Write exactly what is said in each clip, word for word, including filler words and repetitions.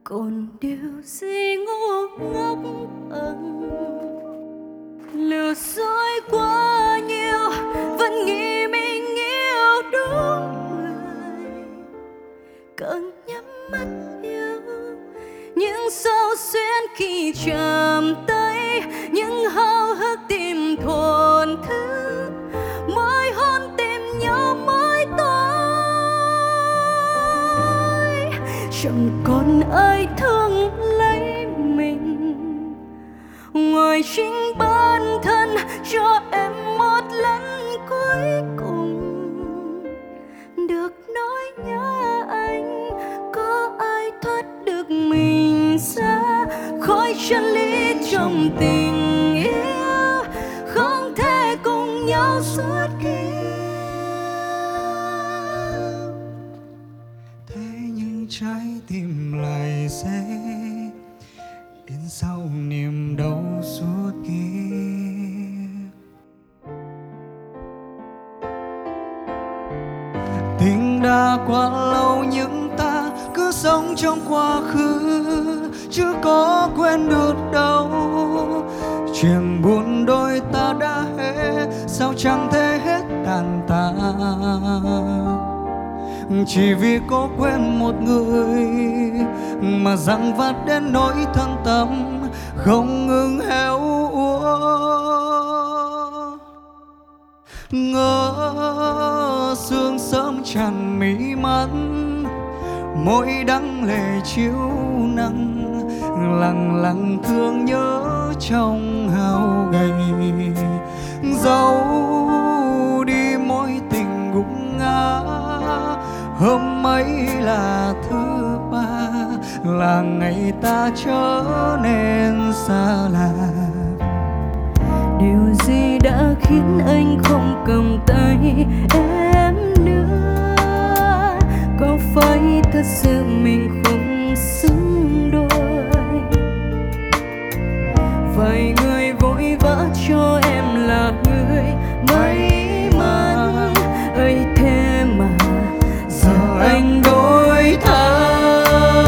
còn điều gì ngu ngốc ẩn lừa dối quá nhiều, vẫn nghĩ mình yêu đúng người, càng nhắm mắt yêu những sâu xuyên khi chạm tay, những háo hức tìm thổn thức mỗi hôn tìm nhau mỗi tối. Chẳng còn ai thương lấy mình ngoài chính bản thân, cho em một lần cuối cùng được nói nhớ anh. Có ai thoát được mình ra khỏi chân lý trong tình yêu, không thể cùng nhau suốt kiếp. Thế nhưng trái tim lại sẽ đến sau niềm đau suốt kiếp. Tình đã quá lâu nhưng ta cứ sống trong quá khứ, chưa có quên được đâu. Chuyện buồn đôi ta đã hết, sao chẳng thể hết tàn tạ. Chỉ vì có quen một người mà dằn vặt đến nỗi thân tâm không ngừng héo úa. Ngỡ sương sớm tràn mí mắt, môi đắng lệ chiếu nắng, lặng lặng thương nhớ trong hao gầy. Dẫu đi mối tình gục ngã, hôm ấy là thứ ba, là ngày ta trở nên xa lạ. Điều gì đã khiến anh không cầm tay em nữa? Có phải thật sự mình không xứng đôi? Vài người vội vã cho em là người may mắn ấy, thế mà giờ anh đổi thay.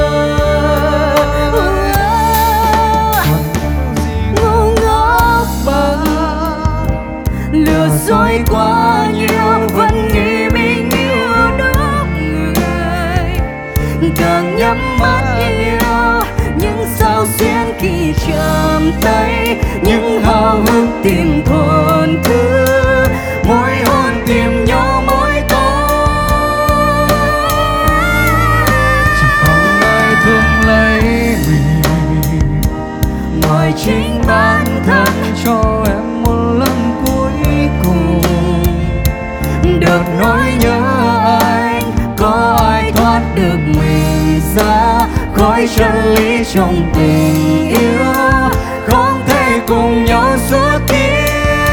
Ngu ngốc bằng lừa dối quá nhiều, vẫn nghĩ mình yêu đúng người, càng nhắm mắt yêu những sao xuyên khi chạm tay, những háo hức tìm thổn thức mỗi hôn tìm nhau mỗi tối. Chẳng còn ai thương lấy mình ngoài chính bản thân, cho em một lần cuối cùng được nói nhớ anh. Có ai thoát được mình ra khỏi chân lý trong tình yêu, không thể cùng nhau suốt kiếp.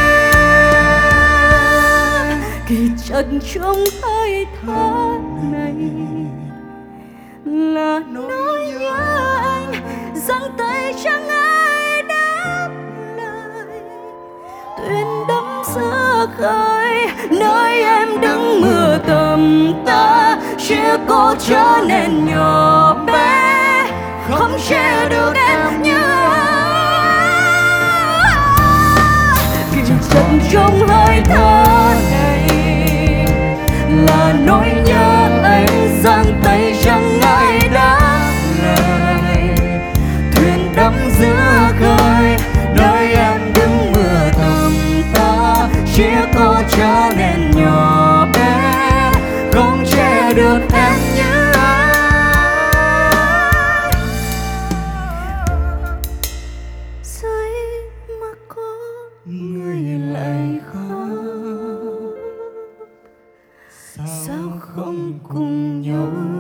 Kỳ trần trong hơi thở này là nỗi nhớ anh, giăng tay chẳng ai đáp lời. Thuyền đắm giữa khơi, nơi em đứng mưa tầm ta, chia cô trở nên nhỏ bé, không che được em như kỳ trần trong hơi thở này là nỗi nhớ anh, giang tay chẳng ai đáp lời. Thuyền đắm giữa khơi, nơi em đứng mưa tầm ta, chia cô trở nên nhỏ bé, không che được em như ai. Dưới mà có người lại khóc, sao không cùng nhau